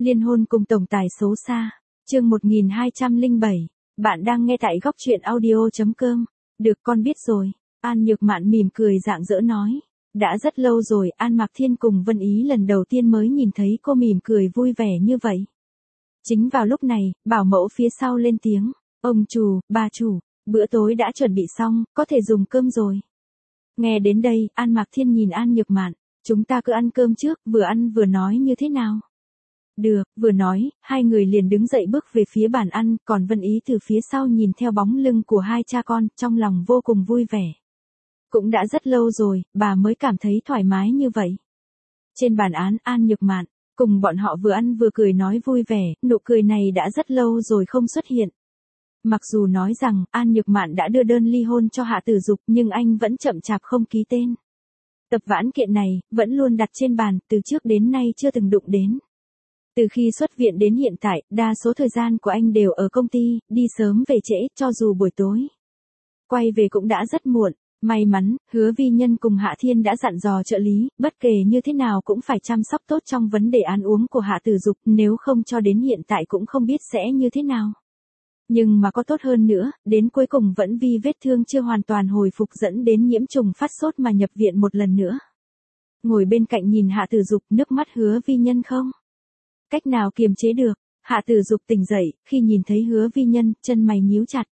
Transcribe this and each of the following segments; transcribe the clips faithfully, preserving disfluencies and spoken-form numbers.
Liên hôn cùng tổng tài xấu xa. Chương một nghìn hai trăm lẻ bảy. Bạn đang nghe tại góc truyện audio chấm com. Được, con biết rồi. An Nhược Mạn mỉm cười rạng rỡ nói. Đã rất lâu rồi An Mạc Thiên cùng Vân Ý lần đầu tiên mới nhìn thấy cô mỉm cười vui vẻ như vậy. Chính vào lúc này, bảo mẫu phía sau lên tiếng. Ông chủ, bà chủ, bữa tối đã chuẩn bị xong, có thể dùng cơm rồi. Nghe đến đây, An Mạc Thiên nhìn An Nhược Mạn. Chúng ta cứ ăn cơm trước, vừa ăn vừa nói như thế nào? Được, vừa nói, hai người liền đứng dậy bước về phía bàn ăn, còn Vân Ý từ phía sau nhìn theo bóng lưng của hai cha con, trong lòng vô cùng vui vẻ. Cũng đã rất lâu rồi, bà mới cảm thấy thoải mái như vậy. Trên bàn án, An Nhược Mạn, cùng bọn họ vừa ăn vừa cười nói vui vẻ, nụ cười này đã rất lâu rồi không xuất hiện. Mặc dù nói rằng, An Nhược Mạn đã đưa đơn ly hôn cho Hạ Tử Dục, nhưng anh vẫn chậm chạp không ký tên. Tập vãn kiện này, vẫn luôn đặt trên bàn, từ trước đến nay chưa từng đụng đến. Từ khi xuất viện đến hiện tại, đa số thời gian của anh đều ở công ty, đi sớm về trễ, cho dù buổi tối. Quay về cũng đã rất muộn. May mắn, Hứa Vi Nhân cùng Hạ Thiên đã dặn dò trợ lý, bất kể như thế nào cũng phải chăm sóc tốt trong vấn đề ăn uống của Hạ Tử Dục, nếu không cho đến hiện tại cũng không biết sẽ như thế nào. Nhưng mà có tốt hơn nữa, đến cuối cùng vẫn vì vết thương chưa hoàn toàn hồi phục dẫn đến nhiễm trùng phát sốt mà nhập viện một lần nữa. Ngồi bên cạnh nhìn Hạ Tử Dục, nước mắt Hứa Vi Nhân không cách nào kiềm chế được. Hạ Tử Dục tỉnh dậy, khi nhìn thấy Hứa Vi Nhân, chân mày nhíu chặt.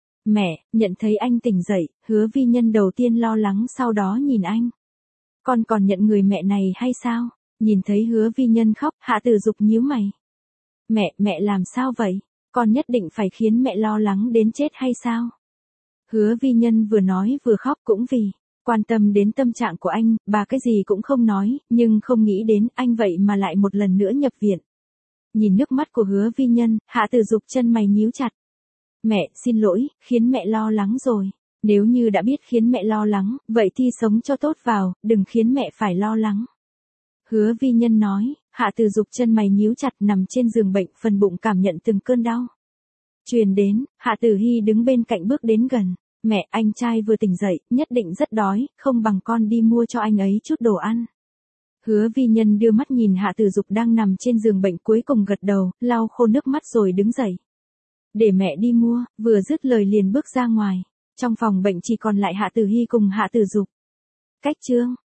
Mẹ, nhận thấy anh tỉnh dậy, Hứa Vi Nhân đầu tiên lo lắng sau đó nhìn anh. Con còn nhận người mẹ này hay sao? Nhìn thấy Hứa Vi Nhân khóc, Hạ Tử Dục nhíu mày. Mẹ, mẹ làm sao vậy? Con nhất định phải khiến mẹ lo lắng đến chết hay sao? Hứa Vi Nhân vừa nói vừa khóc cũng vì quan tâm đến tâm trạng của anh, bà cái gì cũng không nói, nhưng không nghĩ đến anh vậy mà lại một lần nữa nhập viện. Nhìn nước mắt của Hứa Vi Nhân, Hạ Tử Dục chân mày nhíu chặt. Mẹ, xin lỗi, khiến mẹ lo lắng rồi. Nếu như đã biết khiến mẹ lo lắng, vậy thì sống cho tốt vào, đừng khiến mẹ phải lo lắng. Hứa Vi Nhân nói, Hạ Tử Dục chân mày nhíu chặt nằm trên giường bệnh, phần bụng cảm nhận từng cơn đau. Truyền đến, Hạ Tử Hy đứng bên cạnh bước đến gần. Mẹ, anh trai vừa tỉnh dậy, nhất định rất đói, không bằng con đi mua cho anh ấy chút đồ ăn. Hứa Vi Nhân đưa mắt nhìn Hạ Tử Dục đang nằm trên giường bệnh cuối cùng gật đầu, lau khô nước mắt rồi đứng dậy. Để mẹ đi mua, vừa dứt lời liền bước ra ngoài. Trong phòng bệnh chỉ còn lại Hạ Tử Hy cùng Hạ Tử Dục. Cách chương